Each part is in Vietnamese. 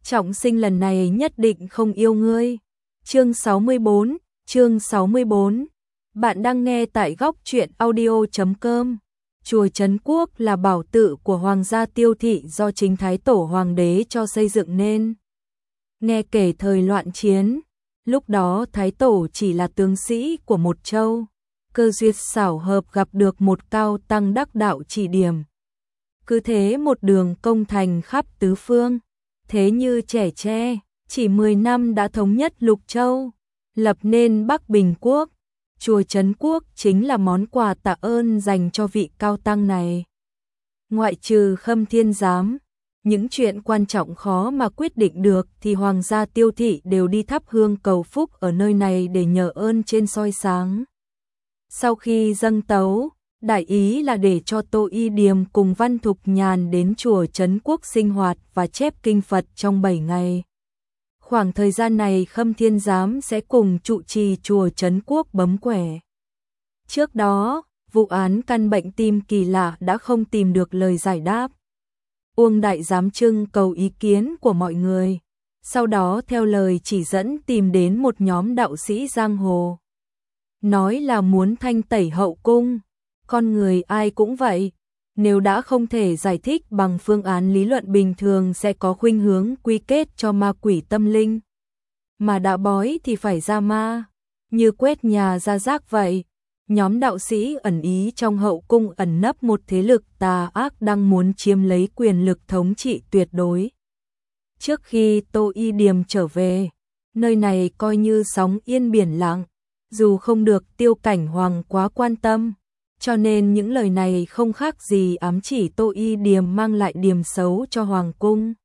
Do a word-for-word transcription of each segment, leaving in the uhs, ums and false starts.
trọng sinh lần này nhất định không yêu ngươi. Chương sáu mươi bốn, chương sáu mươi bốn. Bạn đang nghe tại góc truyện audio chấm com. Chùa Trấn Quốc là bảo tự của Hoàng gia Tiêu Thị do chính Thái Tổ Hoàng đế cho xây dựng nên. Nghe kể thời loạn chiến, lúc đó Thái Tổ chỉ là tướng sĩ của một châu, cơ duyên xảo hợp gặp được một cao tăng đắc đạo chỉ điểm. Cứ thế một đường công thành khắp tứ phương, thế như trẻ tre, chỉ mười năm đã thống nhất Lục Châu, lập nên Bắc Bình Quốc. Chùa Trấn Quốc chính là món quà tạ ơn dành cho vị cao tăng này. Ngoại trừ Khâm Thiên Giám, những chuyện quan trọng khó mà quyết định được thì Hoàng gia Tiêu Thị đều đi thắp hương cầu phúc ở nơi này để nhờ ơn trên soi sáng. Sau khi dâng tấu, đại ý là để cho Tô Y Điềm cùng Văn Thục Nhàn đến chùa Trấn Quốc sinh hoạt và chép kinh Phật trong bảy ngày. Khoảng thời gian này Khâm Thiên Giám sẽ cùng trụ trì chùa Trấn Quốc bấm quẻ. Trước đó, vụ án căn bệnh tim kỳ lạ đã không tìm được lời giải đáp. Uông Đại Giám trưng cầu ý kiến của mọi người, sau đó theo lời chỉ dẫn tìm đến một nhóm đạo sĩ giang hồ. Nói là muốn thanh tẩy hậu cung, con người ai cũng vậy. Nếu đã không thể giải thích bằng phương án lý luận bình thường sẽ có khuynh hướng quy kết cho ma quỷ tâm linh. Mà đã bói thì phải ra ma, như quét nhà ra rác vậy. Nhóm đạo sĩ ẩn ý trong hậu cung ẩn nấp một thế lực tà ác đang muốn chiếm lấy quyền lực thống trị tuyệt đối. Trước khi Tô Y Điềm trở về, nơi này coi như sóng yên biển lặng, dù không được Tiêu Cảnh Hoàng quá quan tâm. Cho nên những lời này không khác gì ám chỉ Tô Y Điềm mang lại điểm xấu cho Hoàng cung.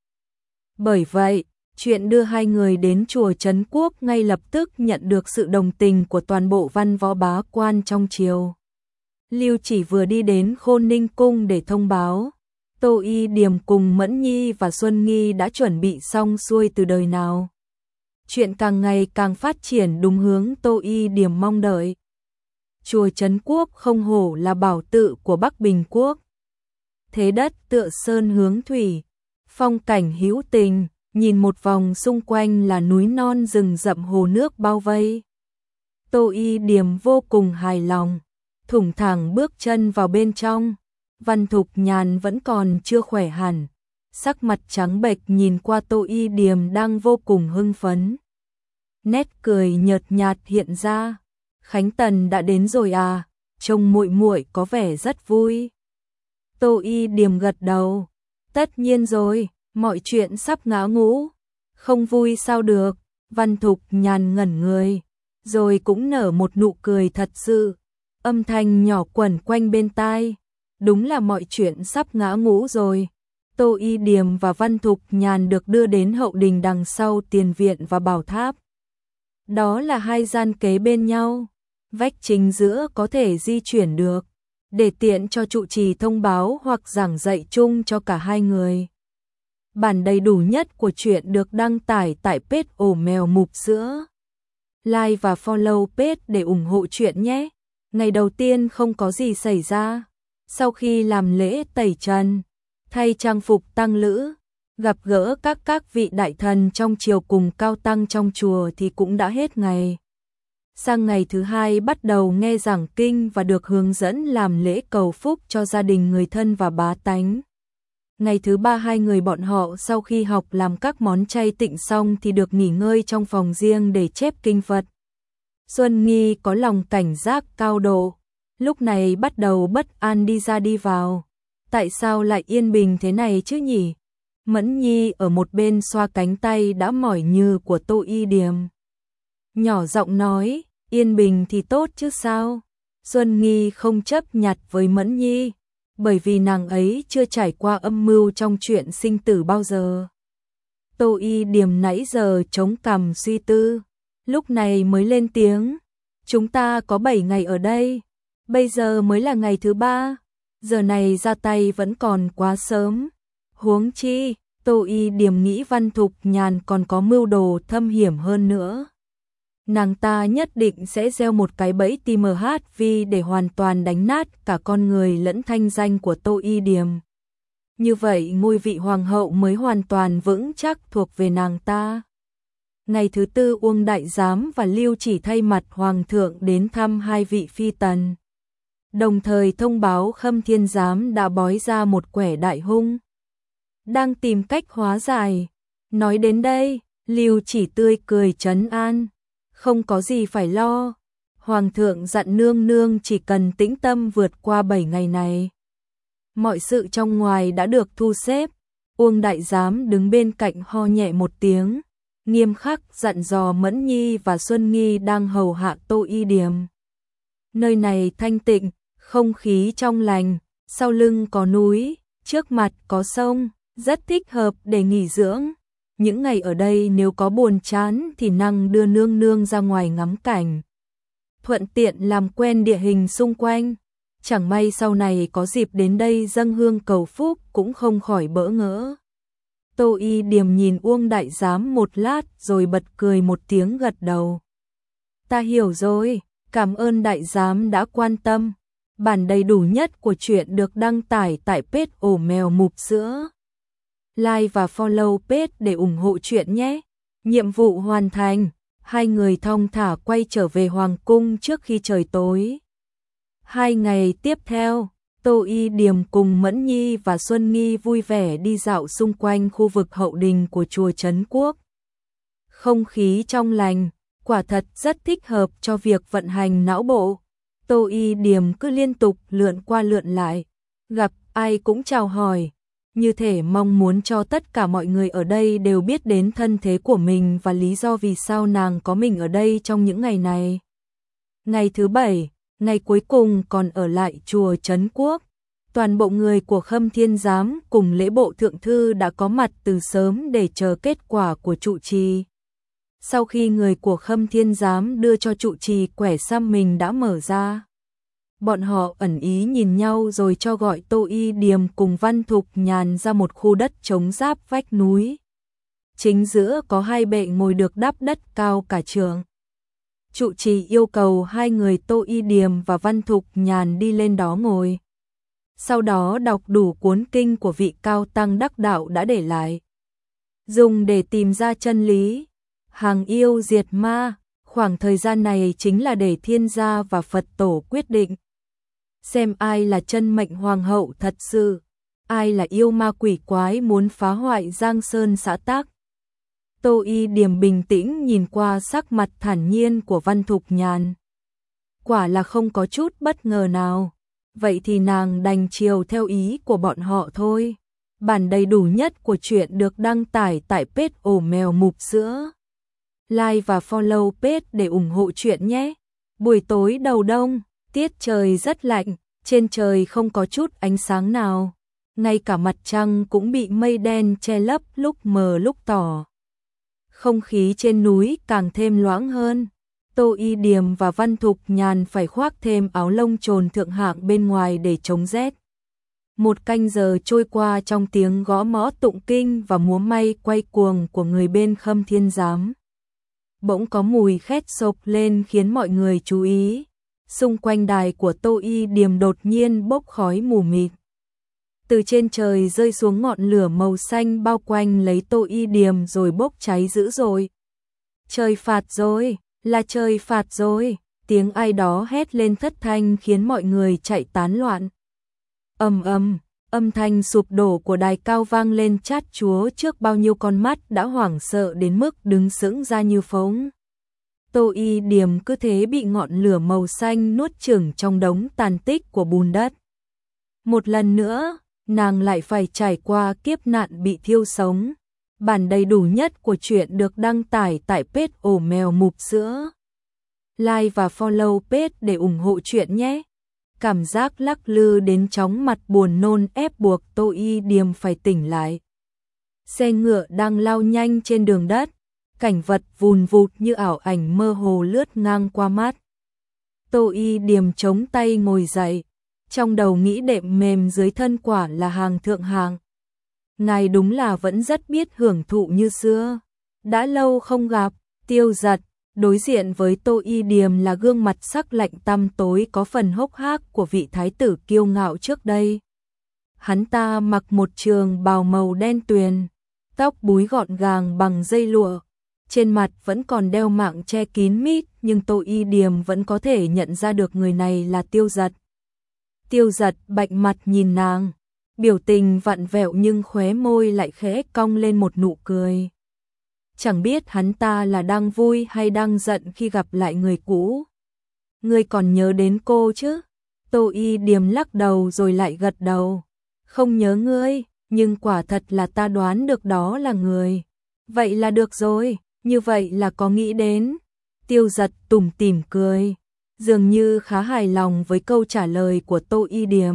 Bởi vậy, chuyện đưa hai người đến chùa Trấn Quốc ngay lập tức nhận được sự đồng tình của toàn bộ văn võ bá quan trong triều. Lưu Chỉ vừa đi đến Khôn Ninh cung để thông báo, Tô Y Điềm cùng Mẫn Nhi và Xuân Nghi đã chuẩn bị xong xuôi từ đời nào. Chuyện càng ngày càng phát triển đúng hướng Tô Y Điềm mong đợi. Chùa Trấn Quốc không hổ là bảo tự của Bắc Bình Quốc. Thế đất tựa sơn hướng thủy, phong cảnh hữu tình, nhìn một vòng xung quanh là núi non rừng rậm hồ nước bao vây. Tô Y Điềm vô cùng hài lòng, thủng thẳng bước chân vào bên trong. Văn Thục Nhàn vẫn còn chưa khỏe hẳn, sắc mặt trắng bệch nhìn qua Tô Y Điềm đang vô cùng hưng phấn. Nét cười nhợt nhạt hiện ra. Khánh Tần đã đến rồi à, trông muội muội có vẻ rất vui. Tô Y Điềm gật đầu, tất nhiên rồi, mọi chuyện sắp ngã ngũ, không vui sao được. Văn Thục Nhàn ngẩn người, rồi cũng nở một nụ cười thật sự, âm thanh nhỏ quẩn quanh bên tai. Đúng là mọi chuyện sắp ngã ngũ rồi. Tô Y Điềm và Văn Thục Nhàn được đưa đến hậu đình đằng sau tiền viện và bảo tháp. Đó là hai gian kế bên nhau. Vách chính giữa có thể di chuyển được, để tiện cho trụ trì thông báo hoặc giảng dạy chung cho cả hai người. Bản đầy đủ nhất của chuyện được đăng tải tại page ổ mèo mụp sữa. Like và follow page để ủng hộ chuyện nhé. Ngày đầu tiên không có gì xảy ra. Sau khi làm lễ tẩy trần, thay trang phục tăng lữ, gặp gỡ các các vị đại thần trong triều cùng cao tăng trong chùa thì cũng đã hết ngày. Sang ngày thứ hai bắt đầu nghe giảng kinh và được hướng dẫn làm lễ cầu phúc cho gia đình người thân và bá tánh. Ngày thứ ba hai người bọn họ sau khi học làm các món chay tịnh xong thì được nghỉ ngơi trong phòng riêng để chép kinh Phật. Xuân Nghi có lòng cảnh giác cao độ, lúc này bắt đầu bất an đi ra đi vào. Tại sao lại yên bình thế này chứ nhỉ? Mẫn Nhi ở một bên xoa cánh tay đã mỏi như của Tô Y Điềm. Nhỏ giọng nói, yên bình thì tốt chứ sao? Xuân Nghi không chấp nhặt với Mẫn Nhi, bởi vì nàng ấy chưa trải qua âm mưu trong chuyện sinh tử bao giờ. Tô Y Điềm nãy giờ chống cằm suy tư, lúc này mới lên tiếng. Chúng ta có bảy ngày ở đây, bây giờ mới là ngày thứ ba, giờ này ra tay vẫn còn quá sớm. Huống chi, Tô Y Điềm nghĩ Văn Thục Nhàn còn có mưu đồ thâm hiểm hơn nữa. Nàng ta nhất định sẽ gieo một cái bẫy tê em hát vê để hoàn toàn đánh nát cả con người lẫn thanh danh của Tô Y Điềm. như vậy ngôi vị hoàng hậu mới hoàn toàn vững chắc thuộc về nàng ta. Ngày thứ tư Uông Đại Giám và Lưu Chỉ thay mặt Hoàng thượng đến thăm hai vị phi tần. Đồng thời thông báo Khâm Thiên Giám đã bói ra một quẻ đại hung, đang tìm cách hóa giải. Nói đến đây, Lưu Chỉ tươi cười trấn an. Không có gì phải lo. Hoàng thượng dặn nương nương chỉ cần tĩnh tâm vượt qua bảy ngày này. Mọi sự trong ngoài đã được thu xếp. Uông Đại Giám đứng bên cạnh ho nhẹ một tiếng, nghiêm khắc dặn dò Mẫn Nhi và Xuân Nghi đang hầu hạ Tô Y Điềm. Nơi này thanh tịnh, không khí trong lành, sau lưng có núi, trước mặt có sông, rất thích hợp để nghỉ dưỡng. Những ngày ở đây nếu có buồn chán thì năng đưa nương nương ra ngoài ngắm cảnh, thuận tiện làm quen địa hình xung quanh. Chẳng may sau này có dịp đến đây dâng hương cầu phúc cũng không khỏi bỡ ngỡ. Tô Y Điềm nhìn Uông Đại Giám một lát rồi bật cười một tiếng gật đầu. Ta hiểu rồi, cảm ơn Đại Giám đã quan tâm. Bản đầy đủ nhất của truyện được đăng tải tại page ổ mèo mụp sữa. Like và follow page để ủng hộ truyện nhé. Nhiệm vụ hoàn thành, hai người thong thả quay trở về Hoàng cung trước khi trời tối. Hai ngày tiếp theo, Tô Y Điềm cùng Mẫn Nhi và Xuân Nghi vui vẻ đi dạo xung quanh khu vực hậu đình của chùa Trấn Quốc. Không khí trong lành, quả thật rất thích hợp cho việc vận hành não bộ. Tô Y Điềm cứ liên tục lượn qua lượn lại, gặp ai cũng chào hỏi, như thể mong muốn cho tất cả mọi người ở đây đều biết đến thân thế của mình và lý do vì sao nàng có mình ở đây trong những ngày này. Ngày thứ bảy, ngày cuối cùng còn ở lại chùa Trấn Quốc. Toàn bộ người của Khâm Thiên Giám cùng lễ bộ thượng thư đã có mặt từ sớm để chờ kết quả của trụ trì. Sau khi người của Khâm Thiên Giám đưa cho trụ trì quẻ xăm mình đã mở ra, bọn họ ẩn ý nhìn nhau rồi cho gọi Tô Y Điềm cùng Văn Thục Nhàn ra một khu đất trống giáp vách núi. Chính giữa có hai bệ ngồi được đắp đất cao cả trượng. Trụ trì yêu cầu hai người Tô Y Điềm và Văn Thục Nhàn đi lên đó ngồi. Sau đó đọc đủ cuốn kinh của vị cao tăng đắc đạo đã để lại, dùng để tìm ra chân lý, hàng yêu diệt ma. Khoảng thời gian này chính là để thiên gia và Phật tổ quyết định xem ai là chân mệnh hoàng hậu thật sự, ai là yêu ma quỷ quái muốn phá hoại Giang Sơn xã tắc. Tô Y Điềm bình tĩnh nhìn qua sắc mặt thản nhiên của Văn Thục Nhàn. Quả là không có chút bất ngờ nào. Vậy thì nàng đành chiều theo ý của bọn họ thôi. Bản đầy đủ nhất của truyện được đăng tải tại page ổ mèo mụp sữa. Like và follow page để ủng hộ truyện nhé. Buổi tối đầu đông, tiết trời rất lạnh, trên trời không có chút ánh sáng nào. Ngay cả mặt trăng cũng bị mây đen che lấp lúc mờ lúc tỏ. Không khí trên núi càng thêm loãng hơn. Tô Y Điềm và Văn Thục Nhàn phải khoác thêm áo lông trồn thượng hạng bên ngoài để chống rét. Một canh giờ trôi qua trong tiếng gõ mõ tụng kinh và múa may quay cuồng của người bên Khâm Thiên Giám. Bỗng có mùi khét sộc lên khiến mọi người chú ý. Xung quanh đài của Tô Y Điềm đột nhiên bốc khói mù mịt. Từ trên trời rơi xuống ngọn lửa màu xanh bao quanh lấy Tô Y Điềm rồi bốc cháy dữ dội. Trời phạt rồi, là trời phạt rồi, tiếng ai đó hét lên thất thanh khiến mọi người chạy tán loạn. Ầm ầm, âm thanh sụp đổ của đài cao vang lên chát chúa trước bao nhiêu con mắt đã hoảng sợ đến mức đứng sững ra như phóng. Tô Y Điềm cứ thế bị ngọn lửa màu xanh nuốt chửng trong đống tàn tích của bùn đất. Một lần nữa, nàng lại phải trải qua kiếp nạn bị thiêu sống. Bản đầy đủ nhất của truyện được đăng tải tại page ổ mèo mụp sữa. Like và follow page để ủng hộ truyện nhé. Cảm giác lắc lư đến chóng mặt buồn nôn ép buộc Tô Y Điềm phải tỉnh lại. Xe ngựa đang lao nhanh trên đường đất, cảnh vật vùn vụt như ảo ảnh mơ hồ lướt ngang qua mắt. Tô Y Điềm chống tay ngồi dậy, trong đầu nghĩ đệm mềm dưới thân quả là hàng thượng hạng. Ngài đúng là vẫn rất biết hưởng thụ như xưa. Đã lâu không gặp, Tiêu Giật, đối diện với Tô Y Điềm là gương mặt sắc lạnh tăm tối có phần hốc hác của vị thái tử kiêu ngạo trước đây. Hắn ta mặc một trường bào màu đen tuyền, tóc búi gọn gàng bằng dây lụa, trên mặt vẫn còn đeo mạng che kín mít, nhưng Tô Y Điềm vẫn có thể nhận ra được người này là Tiêu Dật. Tiêu Dật bạch mặt nhìn nàng, biểu tình vặn vẹo nhưng khóe môi lại khẽ cong lên một nụ cười. Chẳng biết hắn ta là đang vui hay đang giận khi gặp lại người cũ. Ngươi còn nhớ đến cô chứ? Tô Y Điềm lắc đầu rồi lại gật đầu. Không nhớ ngươi, nhưng quả thật là ta đoán được đó là người. Vậy là được rồi, như vậy là có nghĩ đến. Tiêu Dật tủm tỉm cười, dường như khá hài lòng với câu trả lời của Tô Y Điềm.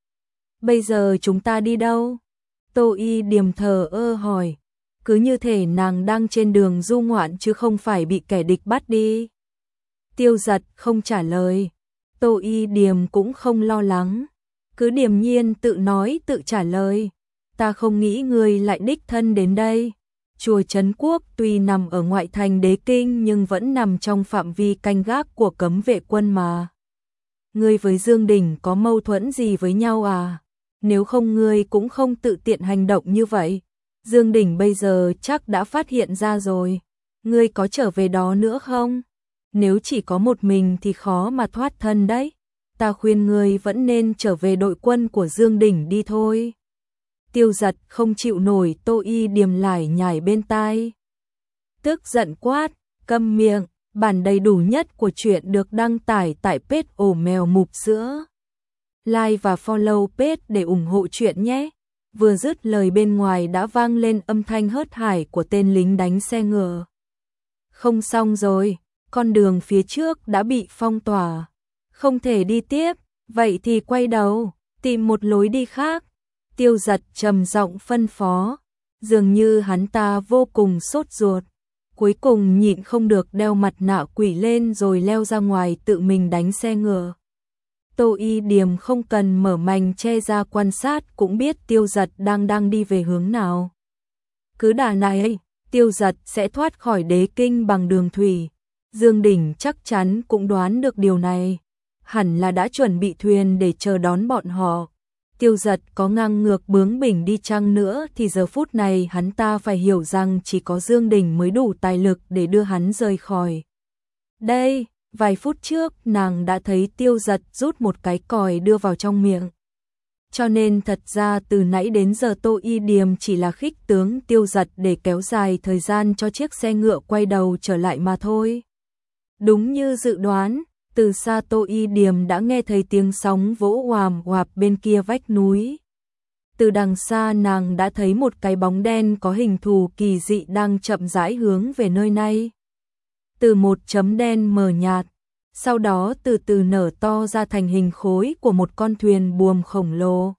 Bây giờ chúng ta đi đâu? Tô Y Điềm thờ ơ hỏi, cứ như thể nàng đang trên đường du ngoạn chứ không phải bị kẻ địch bắt đi. Tiêu Dật không trả lời, Tô Y Điềm cũng không lo lắng, cứ điềm nhiên tự nói tự trả lời. Ta không nghĩ ngươi lại đích thân đến đây. Chùa Trấn Quốc tuy nằm ở ngoại thành Đế Kinh nhưng vẫn nằm trong phạm vi canh gác của cấm vệ quân mà. Ngươi với Dương Đình có mâu thuẫn gì với nhau à? Nếu không ngươi cũng không tự tiện hành động như vậy. Dương Đình bây giờ chắc đã phát hiện ra rồi. Ngươi có trở về đó nữa không? Nếu chỉ có một mình thì khó mà thoát thân đấy. Ta khuyên ngươi vẫn nên trở về đội quân của Dương Đình đi thôi. Tiêu Dật không chịu nổi Tô Y Điềm lải nhải bên tai. Tức giận quát, câm miệng. Bản đầy đủ nhất của truyện được đăng tải tại page ổ mèo mục sữa. Like và follow page để ủng hộ truyện nhé. Vừa dứt lời bên ngoài đã vang lên âm thanh hớt hải của tên lính đánh xe ngựa. Không xong rồi, con đường phía trước đã bị phong tỏa. Không thể đi tiếp, vậy thì quay đầu, tìm một lối đi khác. Tiêu Dật trầm giọng phân phó, dường như hắn ta vô cùng sốt ruột. Cuối cùng nhịn không được đeo mặt nạ quỷ lên rồi leo ra ngoài tự mình đánh xe ngựa. Tô Y Điềm không cần mở mành che ra quan sát cũng biết Tiêu Dật đang đang đi về hướng nào. Cứ đà này, Tiêu Dật sẽ thoát khỏi Đế Kinh bằng đường thủy. Dương Đình chắc chắn cũng đoán được điều này. Hẳn là đã chuẩn bị thuyền để chờ đón bọn họ. Tiêu Dật có ngang ngược bướng bỉnh đi chăng nữa thì giờ phút này hắn ta phải hiểu rằng chỉ có Dương Đình mới đủ tài lực để đưa hắn rời khỏi. Đây, vài phút trước nàng đã thấy Tiêu Dật rút một cái còi đưa vào trong miệng. Cho nên thật ra từ nãy đến giờ Tô Y Điềm chỉ là khích tướng Tiêu Dật để kéo dài thời gian cho chiếc xe ngựa quay đầu trở lại mà thôi. Đúng như dự đoán, từ xa Tô Y Điềm đã nghe thấy tiếng sóng vỗ oàm oạp bên kia vách núi. Từ đằng xa nàng đã thấy một cái bóng đen có hình thù kỳ dị đang chậm rãi hướng về nơi này. Từ một chấm đen mờ nhạt, sau đó từ từ nở to ra thành hình khối của một con thuyền buồm khổng lồ.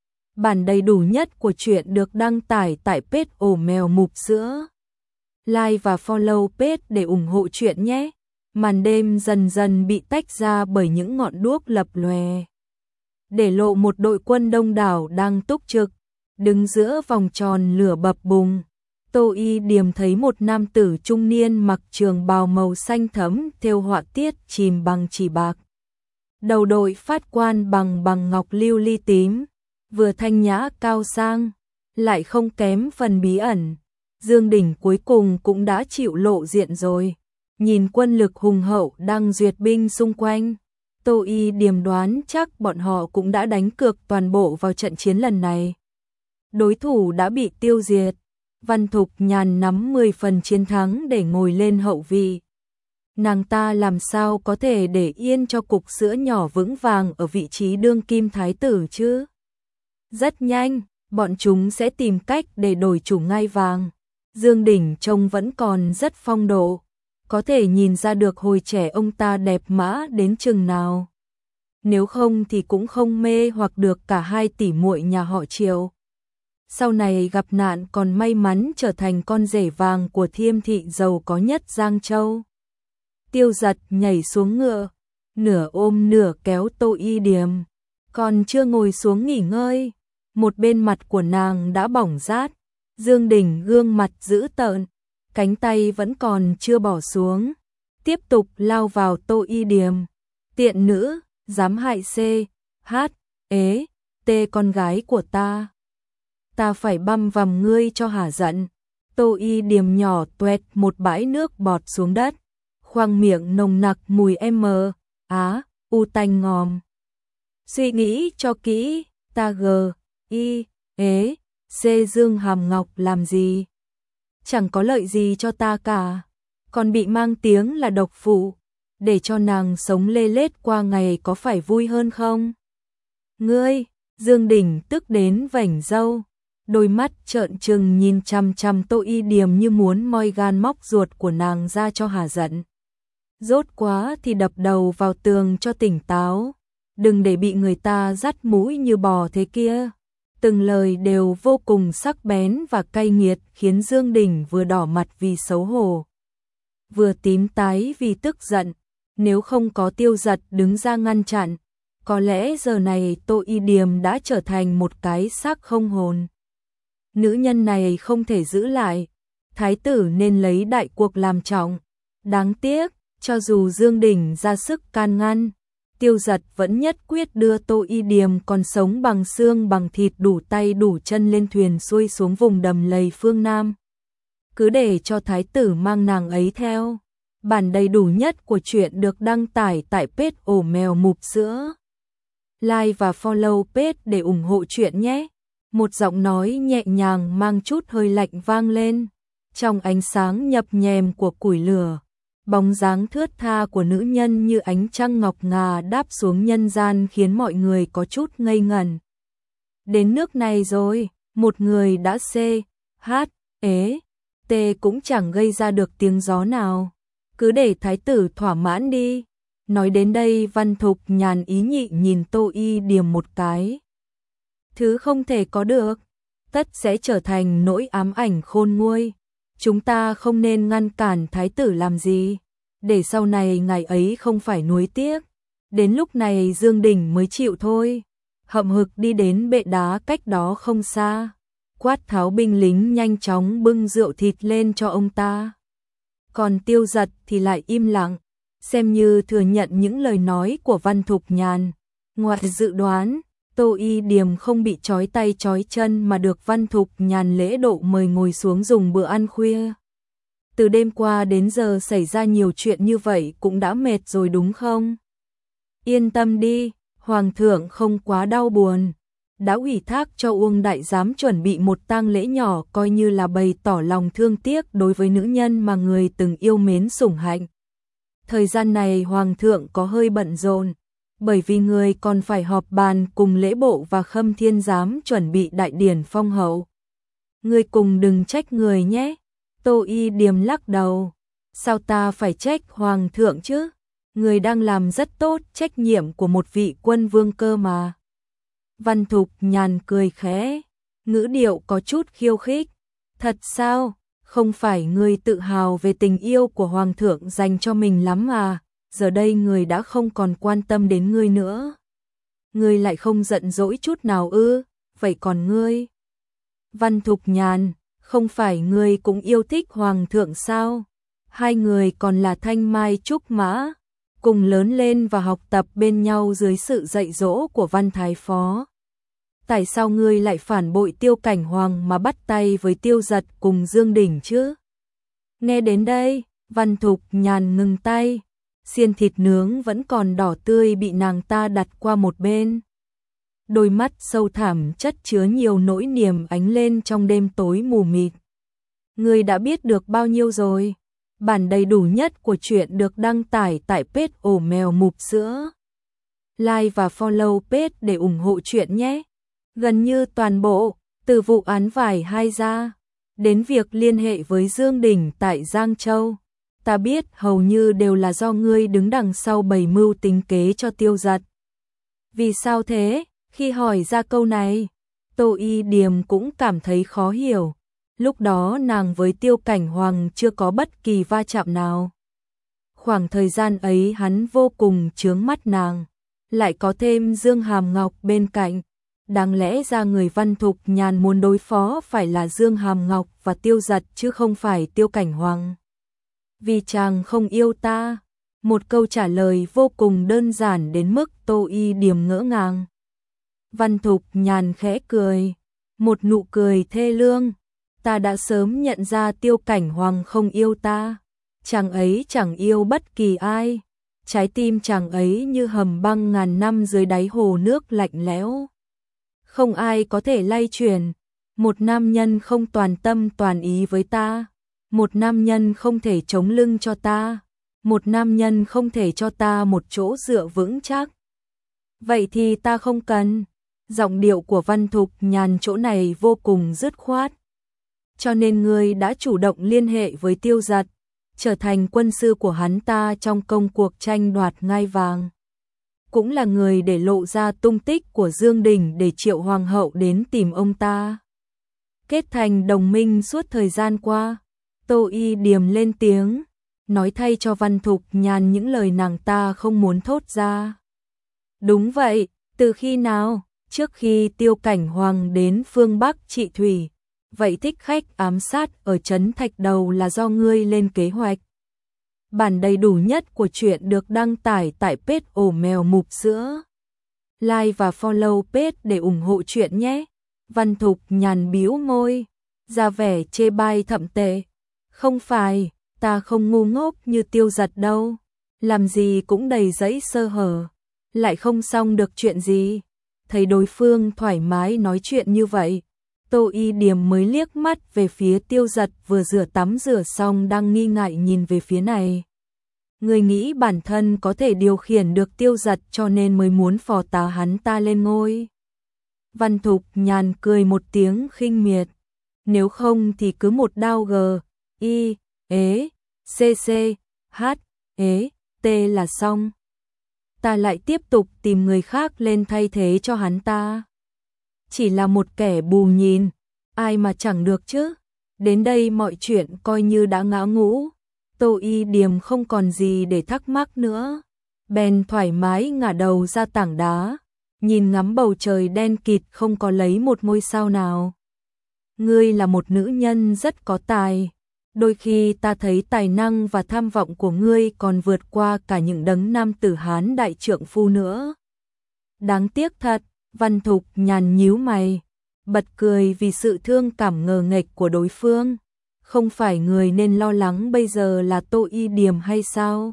Bản đầy đủ nhất của truyện được đăng tải tại page ổ mèo mục sữa. Like và follow page để ủng hộ truyện nhé. Màn đêm dần dần bị tách ra bởi những ngọn đuốc lập lòe, để lộ một đội quân đông đảo đang túc trực, đứng giữa vòng tròn lửa bập bùng. Tô Y Điềm thấy một nam tử trung niên mặc trường bào màu xanh thẫm thêu họa tiết chìm bằng chỉ bạc. Đầu đội phát quan bằng bằng ngọc lưu ly tím, vừa thanh nhã cao sang, lại không kém phần bí ẩn. Dương Đình cuối cùng cũng đã chịu lộ diện rồi. Nhìn quân lực hùng hậu đang duyệt binh xung quanh, Tô Y Điềm đoán chắc bọn họ cũng đã đánh cược toàn bộ vào trận chiến lần này. Đối thủ đã bị tiêu diệt, Văn Thục Nhàn nắm mười phần chiến thắng để ngồi lên hậu vị. Nàng ta làm sao có thể để yên cho cục sữa nhỏ vững vàng ở vị trí đương kim thái tử chứ? Rất nhanh, bọn chúng sẽ tìm cách để đổi chủ ngai vàng. Dương Đình trông vẫn còn rất phong độ. Có thể nhìn ra được hồi trẻ ông ta đẹp mã đến chừng nào. Nếu không thì cũng không mê hoặc được cả hai tỷ muội nhà họ Triệu. Sau này gặp nạn còn may mắn trở thành con rể vàng của Thiêm thị giàu có nhất Giang Châu. Tiêu Dật nhảy xuống ngựa, nửa ôm nửa kéo Tô Y Điềm. Còn chưa ngồi xuống nghỉ ngơi, một bên mặt của nàng đã bỏng rát. Dương Đình gương mặt dữ tợn, cánh tay vẫn còn chưa bỏ xuống, tiếp tục lao vào Tô Y Điềm. Tiện nữ, dám hại C, H, ế, T, tê con gái của ta. Ta phải băm vằm ngươi cho hả giận. Tô Y Điềm nhỏ tuẹt một bãi nước bọt xuống đất, khoang miệng nồng nặc mùi em á, u tanh ngòm. Suy nghĩ cho kỹ, ta gờ, y, ế, xê dương hàm ngọc làm gì? Chẳng có lợi gì cho ta cả, còn bị mang tiếng là độc phụ, để cho nàng sống lê lết qua ngày có phải vui hơn không? Ngươi, Dương Đình tức đến vảnh râu, đôi mắt trợn trừng nhìn chằm chằm Tô Y Điềm như muốn moi gan móc ruột của nàng ra cho hả giận. Rốt quá thì đập đầu vào tường cho tỉnh táo, đừng để bị người ta dắt mũi như bò thế kia. Từng lời đều vô cùng sắc bén và cay nghiệt khiến Dương Đình vừa đỏ mặt vì xấu hổ, vừa tím tái vì tức giận. Nếu không có Tiêu Giật đứng ra ngăn chặn, có lẽ giờ này Tô Y Điềm đã trở thành một cái xác không hồn. Nữ nhân này không thể giữ lại, thái tử nên lấy đại cuộc làm trọng. Đáng tiếc, cho dù Dương Đình ra sức can ngăn, Tiêu Giật vẫn nhất quyết đưa Tô Y Điềm còn sống bằng xương bằng thịt đủ tay đủ chân lên thuyền xuôi xuống vùng đầm lầy phương Nam. Cứ để cho thái tử mang nàng ấy theo. Bản đầy đủ nhất của chuyện được đăng tải tại page ổ mèo mụp sữa. Like và follow page để ủng hộ chuyện nhé. Một giọng nói nhẹ nhàng mang chút hơi lạnh vang lên. Trong ánh sáng nhập nhèm của củi lửa, bóng dáng thướt tha của nữ nhân như ánh trăng ngọc ngà đáp xuống nhân gian khiến mọi người có chút ngây ngẩn. Đến nước này rồi, một người đã xê, hát, ế, tê cũng chẳng gây ra được tiếng gió nào. Cứ để thái tử thỏa mãn đi. Nói đến đây Văn Thục nhàn ý nhị nhìn Tô Y Điềm một cái. Thứ không thể có được, tất sẽ trở thành nỗi ám ảnh khôn nguôi. Chúng ta không nên ngăn cản thái tử làm gì, để sau này ngày ấy không phải nuối tiếc. Đến lúc này Dương Đình mới chịu thôi. Hậm hực đi đến bệ đá cách đó không xa, quát tháo binh lính nhanh chóng bưng rượu thịt lên cho ông ta. Còn Tiêu Giật thì lại im lặng, xem như thừa nhận những lời nói của Văn Thục Nhàn. Ngoài dự đoán, Tô Y Điềm không bị trói tay trói chân mà được Văn Thục Nhàn lễ độ mời ngồi xuống dùng bữa ăn khuya. Từ đêm qua đến giờ xảy ra nhiều chuyện như vậy cũng đã mệt rồi đúng không? Yên tâm đi, Hoàng thượng không quá đau buồn. Đã ủy thác cho Uông Đại Giám chuẩn bị một tang lễ nhỏ coi như là bày tỏ lòng thương tiếc đối với nữ nhân mà người từng yêu mến sủng hạnh. Thời gian này Hoàng thượng có hơi bận rộn, bởi vì người còn phải họp bàn cùng lễ bộ và Khâm Thiên Giám chuẩn bị đại điển phong hậu. Người cùng đừng trách người nhé. Tô Y Điềm lắc đầu. Sao ta phải trách Hoàng thượng chứ? Người đang làm rất tốt trách nhiệm của một vị quân vương cơ mà. Văn Thục Nhàn cười khẽ, ngữ điệu có chút khiêu khích. Thật sao? Không phải người tự hào về tình yêu của Hoàng thượng dành cho mình lắm à? Giờ đây người đã không còn quan tâm đến ngươi nữa. Ngươi lại không giận dỗi chút nào ư? Vậy còn ngươi? Văn Thục Nhàn, không phải ngươi cũng yêu thích Hoàng thượng sao? Hai người còn là thanh mai trúc mã, cùng lớn lên và học tập bên nhau dưới sự dạy dỗ của Văn Thái Phó. Tại sao ngươi lại phản bội Tiêu Cảnh Hoàng mà bắt tay với Tiêu Giật cùng Dương Đình chứ? Nghe đến đây, Văn Thục Nhàn ngừng tay, xiên thịt nướng vẫn còn đỏ tươi bị nàng ta đặt qua một bên. Đôi mắt sâu thẳm chất chứa nhiều nỗi niềm ánh lên trong đêm tối mù mịt. Ngươi đã biết được bao nhiêu rồi? Bản đầy đủ nhất của chuyện được đăng tải tại page ổ mèo mụp sữa. Like và follow page để ủng hộ chuyện nhé. Gần như toàn bộ, từ vụ án vải hai ra, đến việc liên hệ với Dương Đình tại Giang Châu. Ta biết hầu như đều là do ngươi đứng đằng sau bày mưu tính kế cho Tiêu Giật. Vì sao thế? Khi hỏi ra câu này, Tô Y Điềm cũng cảm thấy khó hiểu. Lúc đó nàng với Tiêu Cảnh Hoàng chưa có bất kỳ va chạm nào. Khoảng thời gian ấy hắn vô cùng chướng mắt nàng, lại có thêm Dương Hàm Ngọc bên cạnh. Đáng lẽ ra người Văn Thục Nhàn muốn đối phó phải là Dương Hàm Ngọc và Tiêu Giật chứ không phải Tiêu Cảnh Hoàng. Vì chàng không yêu ta. Một câu trả lời vô cùng đơn giản đến mức Tô Y Điềm ngỡ ngàng. Văn Thục Nhàn khẽ cười, một nụ cười thê lương. Ta đã sớm nhận ra Tiêu Cảnh Hoàng không yêu ta. Chàng ấy chẳng yêu bất kỳ ai. Trái tim chàng ấy như hầm băng ngàn năm dưới đáy hồ nước lạnh lẽo. Không ai có thể lay chuyển. Một nam nhân không toàn tâm toàn ý với ta. Một nam nhân không thể chống lưng cho ta. Một nam nhân không thể cho ta một chỗ dựa vững chắc. Vậy thì ta không cần. Giọng điệu của Văn Thục Nhàn chỗ này vô cùng dứt khoát. Cho nên ngươi đã chủ động liên hệ với Tiêu Giật, trở thành quân sư của hắn ta trong công cuộc tranh đoạt ngai vàng. Cũng là người để lộ ra tung tích của Dương Đình để triệu hoàng hậu đến tìm ông ta. Kết thành đồng minh suốt thời gian qua. Tô Y Điềm lên tiếng, nói thay cho Văn Thục Nhàn những lời nàng ta không muốn thốt ra. Đúng vậy, từ khi nào? Trước khi Tiêu Cảnh Hoàng đến phương Bắc trị thủy. Vậy thích khách ám sát ở trấn Thạch Đầu là do ngươi lên kế hoạch. Bản đầy đủ nhất của truyện được đăng tải tại page ổ mèo mục sữa. Like và follow page để ủng hộ truyện nhé. Văn Thục Nhàn bĩu môi, ra vẻ chê bai thậm tệ. Không phải, ta không ngu ngốc như Tiêu Giật đâu. Làm gì cũng đầy dẫy sơ hở. Lại không xong được chuyện gì. Thấy đối phương thoải mái nói chuyện như vậy, Tô Y Điềm mới liếc mắt về phía Tiêu Giật vừa rửa tắm rửa xong đang nghi ngại nhìn về phía này. Người nghĩ bản thân có thể điều khiển được Tiêu Giật cho nên mới muốn phò tá hắn ta lên ngôi. Văn Thục Nhàn cười một tiếng khinh miệt. Nếu không thì cứ một đao G, I, ế, C, C, H, ế, T là xong. Ta lại tiếp tục tìm người khác lên thay thế cho hắn ta. Chỉ là một kẻ bù nhìn, ai mà chẳng được chứ. Đến đây mọi chuyện coi như đã ngã ngũ. Tô Y Điềm không còn gì để thắc mắc nữa. Bèn thoải mái ngả đầu ra tảng đá, nhìn ngắm bầu trời đen kịt không có lấy một ngôi sao nào. Ngươi là một nữ nhân rất có tài. Đôi khi ta thấy tài năng và tham vọng của ngươi còn vượt qua cả những đấng nam tử Hán đại trượng phu nữa. Đáng tiếc thật. Văn Thục Nhàn nhíu mày, bật cười vì sự thương cảm ngờ nghệch của đối phương. Không phải người nên lo lắng bây giờ là Tô Y Điềm hay sao?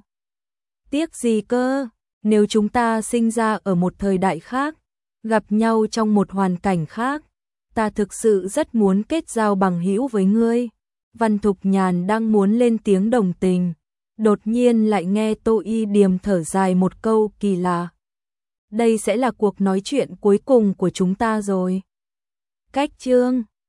Tiếc gì cơ, nếu chúng ta sinh ra ở một thời đại khác, gặp nhau trong một hoàn cảnh khác, ta thực sự rất muốn kết giao bằng hữu với ngươi. Văn Thục Nhàn đang muốn lên tiếng đồng tình, đột nhiên lại nghe Tô Y Điềm thở dài một câu kỳ lạ. Đây sẽ là cuộc nói chuyện cuối cùng của chúng ta rồi. Cách chương